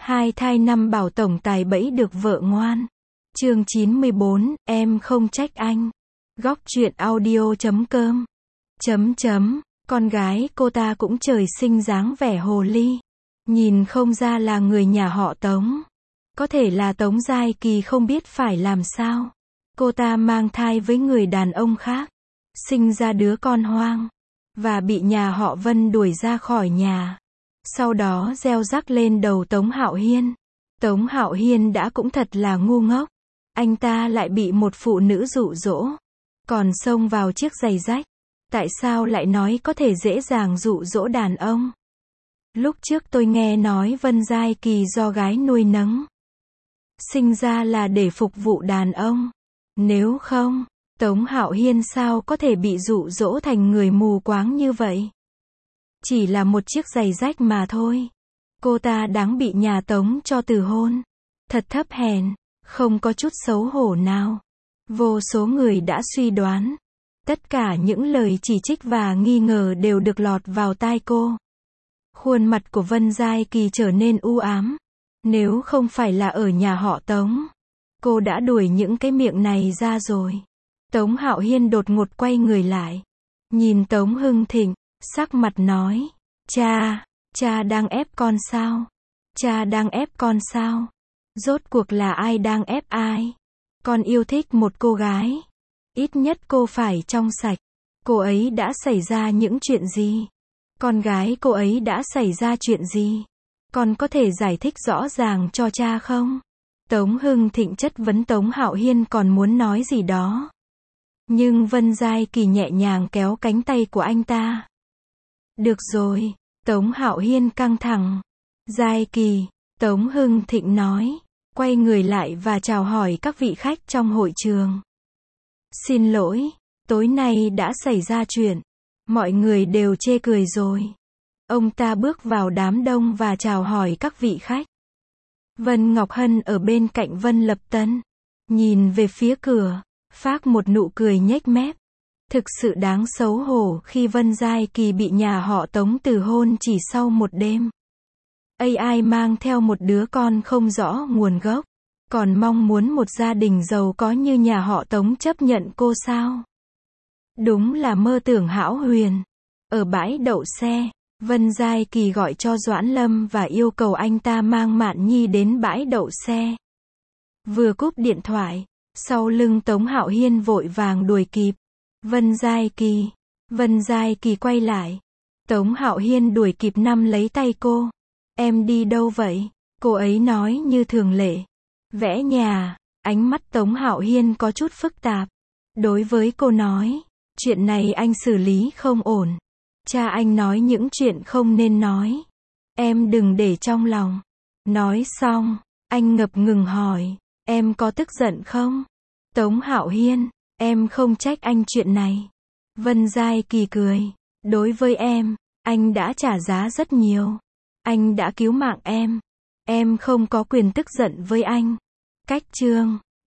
Hai thai năm bảo tổng tài bẫy được vợ ngoan. Chương 94, em không trách anh. Góc truyện audio.com. Con gái cô ta cũng trời sinh dáng vẻ hồ ly. Nhìn không ra là người nhà họ Tống. Có thể là Tống Giai Kỳ không biết phải làm sao. Cô ta mang thai với người đàn ông khác. Sinh ra đứa con hoang. Và bị nhà họ Vân đuổi ra khỏi nhà. Sau đó gieo rắc lên đầu Tống Hạo Hiên. Tống Hạo Hiên đã cũng thật là ngu ngốc. Anh ta lại bị một phụ nữ dụ dỗ. Còn xông vào chiếc giày rách. Tại sao lại nói có thể dễ dàng dụ dỗ đàn ông? Lúc trước tôi nghe nói Vân Giai Kỳ do gái nuôi nấng. Sinh ra là để phục vụ đàn ông. Nếu không, Tống Hạo Hiên sao có thể bị dụ dỗ thành người mù quáng như vậy? Chỉ là một chiếc giày rách mà thôi. Cô ta đáng bị nhà Tống cho từ hôn. Thật thấp hèn, không có chút xấu hổ nào. Vô số người đã suy đoán. Tất cả những lời chỉ trích và nghi ngờ đều được lọt vào tai cô. Khuôn mặt của Vân Giai Kỳ trở nên u ám. Nếu không phải là ở nhà họ Tống, cô đã đuổi những cái miệng này ra rồi. Tống Hạo Hiên đột ngột quay người lại. Nhìn Tống Hưng Thịnh, sắc mặt nói. Cha đang ép con sao? Cha đang ép con sao? Rốt cuộc là ai đang ép ai? Con yêu thích một cô gái. Ít nhất cô phải trong sạch. Cô ấy đã xảy ra những chuyện gì? Con gái cô ấy đã xảy ra chuyện gì? Con có thể giải thích rõ ràng cho cha không? Tống Hưng Thịnh chất vấn Tống Hạo Hiên còn muốn nói gì đó. Nhưng Vân Giai Kỳ nhẹ nhàng kéo cánh tay của anh ta. Được rồi. Tống Hạo Hiên căng thẳng. Giai Kỳ, Tống Hưng Thịnh nói. Quay người lại và chào hỏi các vị khách trong hội trường. Xin lỗi, tối nay đã xảy ra chuyện. Mọi người đều chê cười rồi. Ông ta bước vào đám đông và chào hỏi các vị khách. Vân Ngọc Hân ở bên cạnh Vân Lập Tân. Nhìn về phía cửa, phác một nụ cười nhếch mép. Thực sự đáng xấu hổ khi Vân Giai Kỳ bị nhà họ Tống từ hôn chỉ sau một đêm. AI mang theo một đứa con không rõ nguồn gốc. Còn mong muốn một gia đình giàu có như nhà họ Tống chấp nhận cô sao? Đúng là mơ tưởng hão huyền. Ở bãi đậu xe, Vân Giai Kỳ gọi cho Doãn Lâm và yêu cầu anh ta mang Mạn Nhi đến bãi đậu xe. Vừa cúp điện thoại, sau lưng Tống Hạo Hiên vội vàng đuổi kịp. Vân Giai Kỳ quay lại. Tống Hạo Hiên đuổi kịp nắm lấy tay cô. Em đi đâu vậy? Cô ấy nói như thường lệ. Vẽ nhà. Ánh mắt Tống Hạo Hiên có chút phức tạp. Đối với cô nói, chuyện này anh xử lý không ổn. Cha anh nói những chuyện không nên nói. Em đừng để trong lòng. Nói xong, anh ngập ngừng hỏi, em có tức giận không? Tống Hạo Hiên, em không trách anh chuyện này. Vân Giai Kỳ cười. Đối với em, anh đã trả giá rất nhiều. Anh đã cứu mạng em. Em không có quyền tức giận với anh. Cách chương